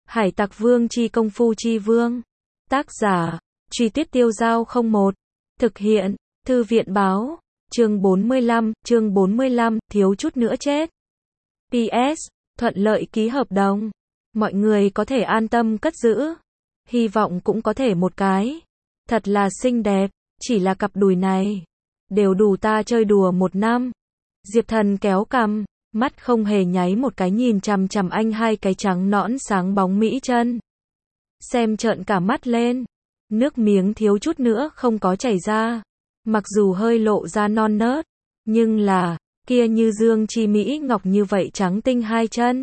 Hải Tặc Vương chi công phu chi vương. Tác giả, Truy Tuyết Tiêu Dao 01. Thực hiện, Thư viện báo. Chương 45, thiếu chút nữa chết. PS, thuận lợi ký hợp đồng. Mọi người có thể an tâm cất giữ. Hy vọng cũng có thể một cái. Thật là xinh đẹp, chỉ là cặp đùi này. Đều đủ ta chơi đùa một năm. Diệp Thần kéo cằm, mắt không hề nháy một cái nhìn chằm chằm anh hai cái trắng nõn sáng bóng mỹ chân. Xem trợn cả mắt lên. Nước miếng thiếu chút nữa không có chảy ra. Mặc dù hơi lộ ra non nớt, nhưng là, kia như dương chi mỹ ngọc như vậy trắng tinh hai chân.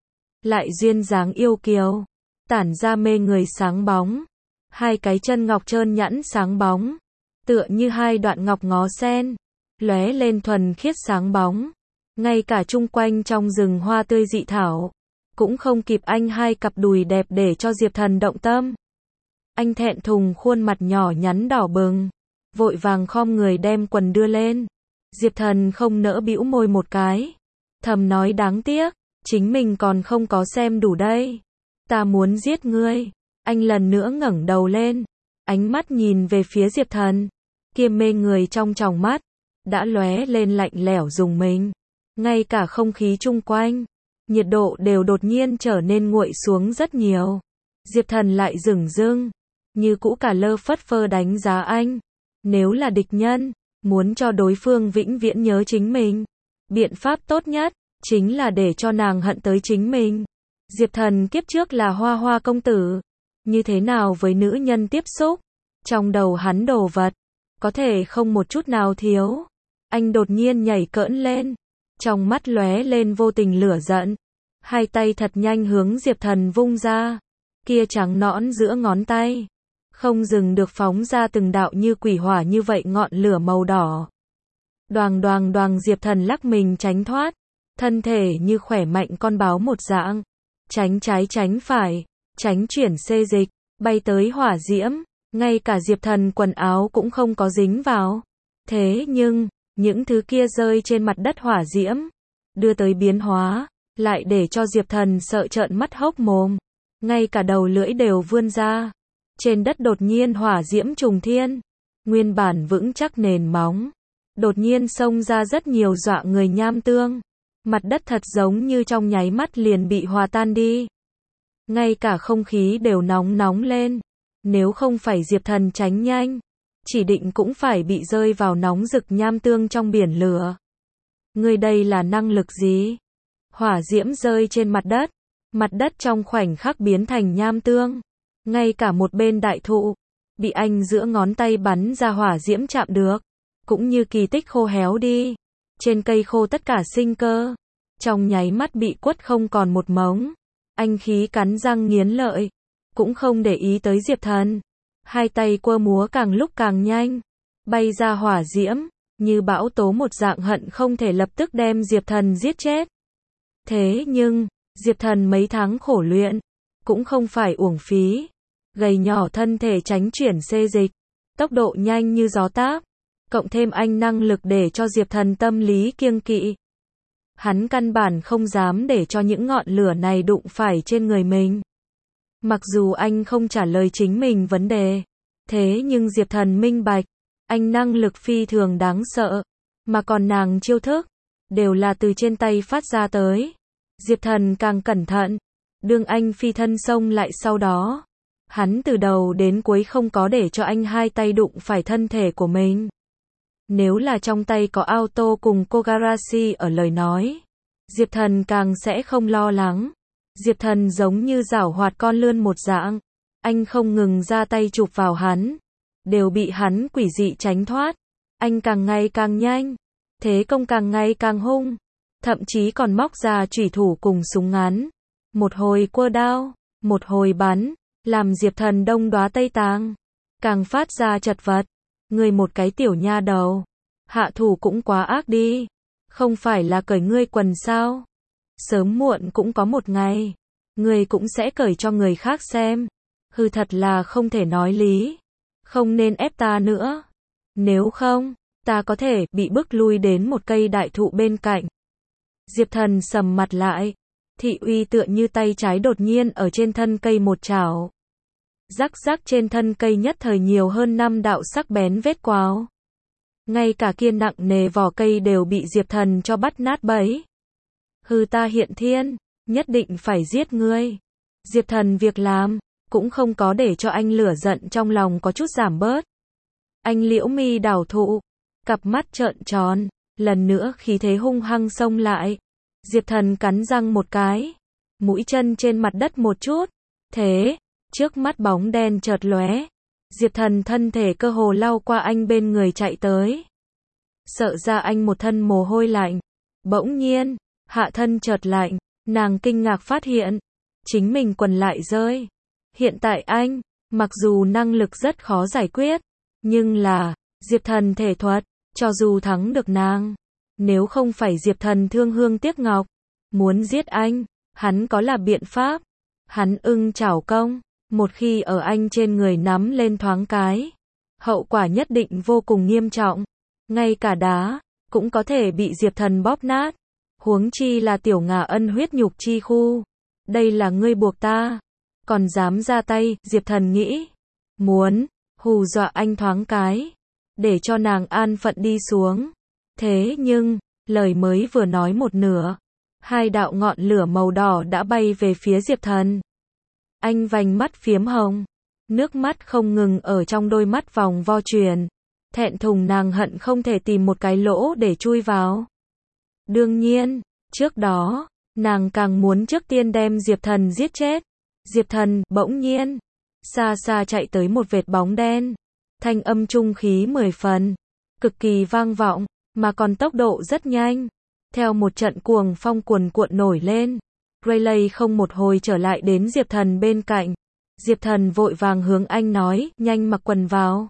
Lại duyên dáng yêu kiều, tản ra mê người sáng bóng. Hai cái chân ngọc trơn nhẵn sáng bóng, tựa như hai đoạn ngọc ngó sen, lóe lên thuần khiết sáng bóng. Ngay cả chung quanh trong rừng hoa tươi dị thảo, cũng không kịp anh hai cặp đùi đẹp để cho Diệp Thần động tâm. Anh thẹn thùng khuôn mặt nhỏ nhắn đỏ bừng, vội vàng khom người đem quần đưa lên. Diệp Thần không nỡ bĩu môi một cái, thầm nói đáng tiếc, chính mình còn không có xem đủ đây. Ta muốn giết ngươi. Anh lần nữa ngẩng đầu lên, ánh mắt nhìn về phía Diệp Thần, kia mê người trong tròng mắt đã lóe lên lạnh lẽo rùng mình. Ngay cả không khí chung quanh, nhiệt độ đều đột nhiên trở nên nguội xuống rất nhiều. Diệp Thần lại dửng dưng, như cũ cả lơ phất phơ đánh giá anh. Nếu là địch nhân, muốn cho đối phương vĩnh viễn nhớ chính mình, biện pháp tốt nhất chính là để cho nàng hận tới chính mình. Diệp Thần kiếp trước là Hoa Hoa công tử, như thế nào với nữ nhân tiếp xúc, trong đầu hắn đồ vật có thể không một chút nào thiếu. Anh đột nhiên nhảy cỡn lên, trong mắt lóe lên vô tình lửa giận, hai tay thật nhanh hướng Diệp Thần vung ra, kia trắng nõn giữa ngón tay không dừng được phóng ra từng đạo như quỷ hỏa như vậy ngọn lửa màu đỏ. Đoàng đoàng đoàng, Diệp Thần lắc mình tránh thoát, thân thể như khỏe mạnh con báo một dạng, tránh trái tránh phải, tránh chuyển xê dịch, bay tới hỏa diễm, ngay cả Diệp Thần quần áo cũng không có dính vào. Thế nhưng, những thứ kia rơi trên mặt đất hỏa diễm, đưa tới biến hóa, lại để cho Diệp Thần sợ trợn mắt hốc mồm, ngay cả đầu lưỡi đều vươn ra. Trên đất đột nhiên hỏa diễm trùng thiên, nguyên bản vững chắc nền móng, đột nhiên xông ra rất nhiều dọa người nham tương. Mặt đất thật giống như trong nháy mắt liền bị hòa tan đi. Ngay cả không khí đều nóng nóng lên. Nếu không phải Diệp Thần tránh nhanh, chỉ định cũng phải bị rơi vào nóng rực nham tương trong biển lửa. Ngươi đây là năng lực gì? Hỏa diễm rơi trên mặt đất trong khoảnh khắc biến thành nham tương. Ngay cả một bên đại thụ, bị anh giữa ngón tay bắn ra hỏa diễm chạm được, cũng như kỳ tích khô héo đi. Trên cây khô tất cả sinh cơ, trong nháy mắt bị quất không còn một mống. Anh khí cắn răng nghiến lợi, cũng không để ý tới Diệp Thần. Hai tay quơ múa càng lúc càng nhanh, bay ra hỏa diễm, như bão tố một dạng, hận không thể lập tức đem Diệp Thần giết chết. Thế nhưng, Diệp Thần mấy tháng khổ luyện, cũng không phải uổng phí. Gầy nhỏ thân thể tránh chuyển xê dịch, tốc độ nhanh như gió táp, cộng thêm anh năng lực để cho Diệp Thần tâm lý kiêng kỵ. Hắn căn bản không dám để cho những ngọn lửa này đụng phải trên người mình. Mặc dù anh không trả lời chính mình vấn đề, thế nhưng Diệp Thần minh bạch, anh năng lực phi thường đáng sợ, mà còn nàng chiêu thức, đều là từ trên tay phát ra tới. Diệp Thần càng cẩn thận, đương anh phi thân xông lại sau đó, hắn từ đầu đến cuối không có để cho anh hai tay đụng phải thân thể của mình. Nếu là trong tay có auto cùng Kogarashi ở lời nói, Diệp Thần càng sẽ không lo lắng. Diệp Thần giống như giảo hoạt con lươn một dạng, anh không ngừng ra tay chụp vào hắn, đều bị hắn quỷ dị tránh thoát. Anh càng ngày càng nhanh, thế công càng ngày càng hung, thậm chí còn móc ra chủy thủ cùng súng ngắn, một hồi quơ đao, một hồi bắn, làm Diệp Thần đông đoá tây tàng, càng phát ra chật vật. Ngươi một cái tiểu nha đầu, hạ thủ cũng quá ác đi, không phải là cởi ngươi quần sao? Sớm muộn cũng có một ngày, ngươi cũng sẽ cởi cho người khác xem. Hừ, thật là không thể nói lý, không nên ép ta nữa, nếu không, ta có thể bị bức lui đến một cây đại thụ bên cạnh. Diệp Thần sầm mặt lại, Thị uy tựa như tay trái đột nhiên ở trên thân cây một chảo. Rắc rắc trên thân cây nhất thời nhiều hơn 5 đạo sắc bén vết quáo. Ngay cả kia nặng nề vỏ cây đều bị Diệp Thần cho bắt nát bấy. Hừ, ta hiện thiên, nhất định phải giết ngươi. Diệp Thần việc làm, cũng không có để cho anh lửa giận trong lòng có chút giảm bớt. Anh liễu mi đảo thụ, cặp mắt trợn tròn, lần nữa khí thế hung hăng xông lại. Diệp Thần cắn răng một cái, mũi chân trên mặt đất một chút. Thế, trước mắt bóng đen chợt lóe. Diệp Thần thân thể cơ hồ lao qua anh bên người chạy tới. Sợ ra anh một thân mồ hôi lạnh. Bỗng nhiên, hạ thân chợt lạnh, nàng kinh ngạc phát hiện, chính mình quần lại rơi. Hiện tại anh, mặc dù năng lực rất khó giải quyết, nhưng là, Diệp Thần thể thuật, cho dù thắng được nàng, nếu không phải Diệp Thần thương hương tiếc ngọc, muốn giết anh, hắn có là biện pháp. Hắn ưng chảo công, một khi ở anh trên người nắm lên thoáng cái, hậu quả nhất định vô cùng nghiêm trọng. Ngay cả đá, cũng có thể bị Diệp Thần bóp nát. Huống chi là tiểu Ngà Ân huyết nhục chi khu. Đây là ngươi buộc ta, còn dám ra tay, Diệp Thần nghĩ. Muốn, hù dọa anh thoáng cái, để cho nàng an phận đi xuống. Thế nhưng, lời mới vừa nói một nửa, hai đạo ngọn lửa màu đỏ đã bay về phía Diệp Thần. Anh vành mắt phiếm hồng, nước mắt không ngừng ở trong đôi mắt vòng vo chuyển. Thẹn thùng nàng hận không thể tìm một cái lỗ để chui vào. Đương nhiên, trước đó, nàng càng muốn trước tiên đem Diệp Thần giết chết. Diệp Thần, bỗng nhiên, xa xa chạy tới một vệt bóng đen. Thanh âm trung khí 10 phần, cực kỳ vang vọng, mà còn tốc độ rất nhanh. Theo một trận cuồng phong cuồn cuộn nổi lên, Rayleigh không một hồi trở lại đến Diệp Thần bên cạnh. Diệp Thần vội vàng hướng anh nói, nhanh mặc quần vào.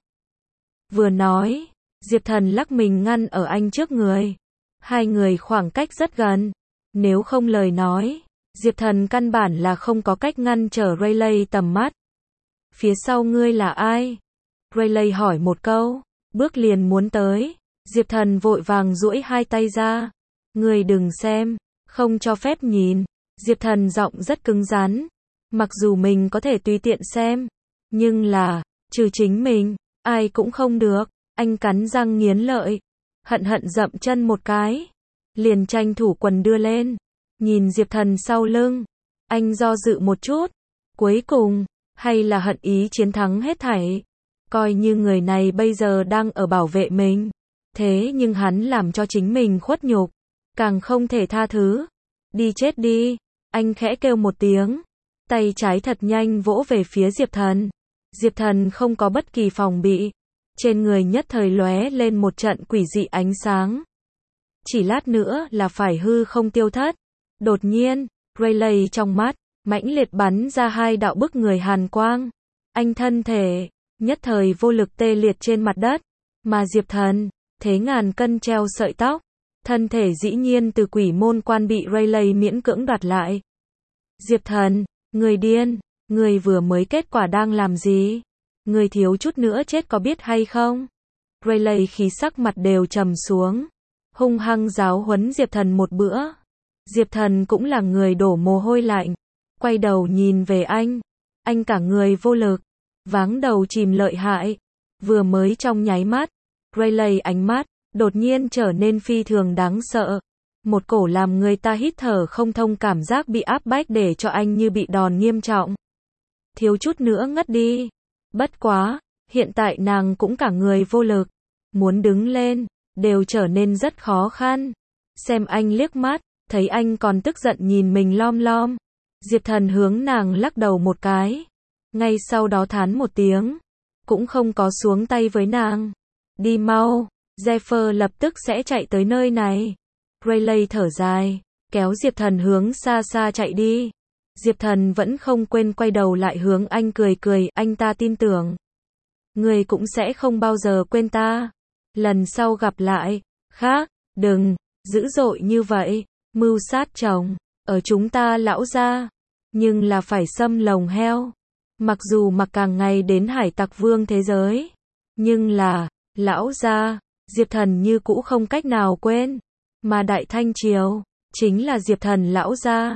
Vừa nói, Diệp Thần lắc mình ngăn ở anh trước người. Hai người khoảng cách rất gần. Nếu không lời nói, Diệp Thần căn bản là không có cách ngăn trở Rayleigh tầm mắt. Phía sau ngươi là ai? Rayleigh hỏi một câu, bước liền muốn tới. Diệp Thần vội vàng duỗi hai tay ra. Ngươi đừng xem, không cho phép nhìn. Diệp Thần giọng rất cứng rắn. Mặc dù mình có thể tùy tiện xem, nhưng là, trừ chính mình, ai cũng không được. Anh cắn răng nghiến lợi, hận hận dậm chân một cái, liền tranh thủ quần đưa lên, nhìn Diệp Thần sau lưng. Anh do dự một chút, cuối cùng, hay là hận ý chiến thắng hết thảy. Coi như người này bây giờ đang ở bảo vệ mình, thế nhưng hắn làm cho chính mình khuất nhục, càng không thể tha thứ. Đi chết đi, anh khẽ kêu một tiếng, tay trái thật nhanh vỗ về phía Diệp Thần. Diệp Thần không có bất kỳ phòng bị, trên người nhất thời lóe lên một trận quỷ dị ánh sáng. Chỉ lát nữa là phải hư không tiêu thất. Đột nhiên, Rayleigh trong mắt, mãnh liệt bắn ra hai đạo bức người hàn quang. Anh thân thể, nhất thời vô lực tê liệt trên mặt đất. Mà Diệp Thần, thế ngàn cân treo sợi tóc. Thân thể dĩ nhiên từ quỷ môn quan bị Rayleigh miễn cưỡng đoạt lại. Diệp Thần, người điên, người vừa mới kết quả đang làm gì? Người thiếu chút nữa chết có biết hay không? Rayleigh khí sắc mặt đều trầm xuống, hung hăng giáo huấn Diệp Thần một bữa. Diệp Thần cũng là người đổ mồ hôi lạnh, quay đầu nhìn về anh cả người vô lực, váng đầu chìm lợi hại. Vừa mới trong nháy mắt, Rayleigh ánh mắt đột nhiên trở nên phi thường đáng sợ. Một cổ làm người ta hít thở không thông cảm giác bị áp bách để cho anh như bị đòn nghiêm trọng. Thiếu chút nữa ngất đi. Bất quá, hiện tại nàng cũng cả người vô lực. Muốn đứng lên, đều trở nên rất khó khăn. Xem anh liếc mắt, thấy anh còn tức giận nhìn mình lom lom. Diệp Thần hướng nàng lắc đầu một cái. Ngay sau đó thán một tiếng. Cũng không có xuống tay với nàng. Đi mau, Zephyr lập tức sẽ chạy tới nơi này. Rayleigh thở dài, kéo Diệp Thần hướng xa xa chạy đi. Diệp Thần vẫn không quên quay đầu lại hướng anh cười cười, anh ta tin tưởng. Người cũng sẽ không bao giờ quên ta. Lần sau gặp lại, khác, đừng, dữ dội như vậy, mưu sát chồng, ở chúng ta lão gia, nhưng là phải xâm lồng heo. Mặc dù mặc càng ngày đến hải tặc vương thế giới, nhưng là, lão gia, Diệp Thần như cũ không cách nào quên. Mà Đại Thanh Triều, chính là Diệp Thần lão gia.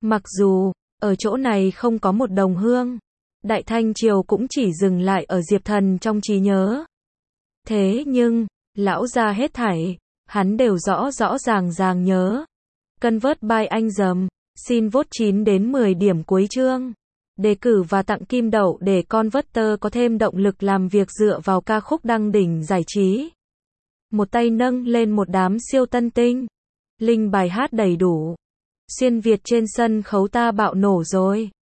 Mặc dù, ở chỗ này không có một đồng hương, Đại Thanh Triều cũng chỉ dừng lại ở Diệp Thần trong trí nhớ. Thế nhưng, lão gia hết thảy, hắn đều rõ rõ ràng nhớ. Convert by anh dầm, xin vote 9 đến 10 điểm cuối chương. Đề cử và tặng kim đậu để Converter có thêm động lực làm việc dựa vào ca khúc đăng đỉnh giải trí. Một tay nâng lên một đám siêu tân tinh. Link bài hát đầy đủ. Xuyên Việt trên sân khấu ta bạo nổ rồi.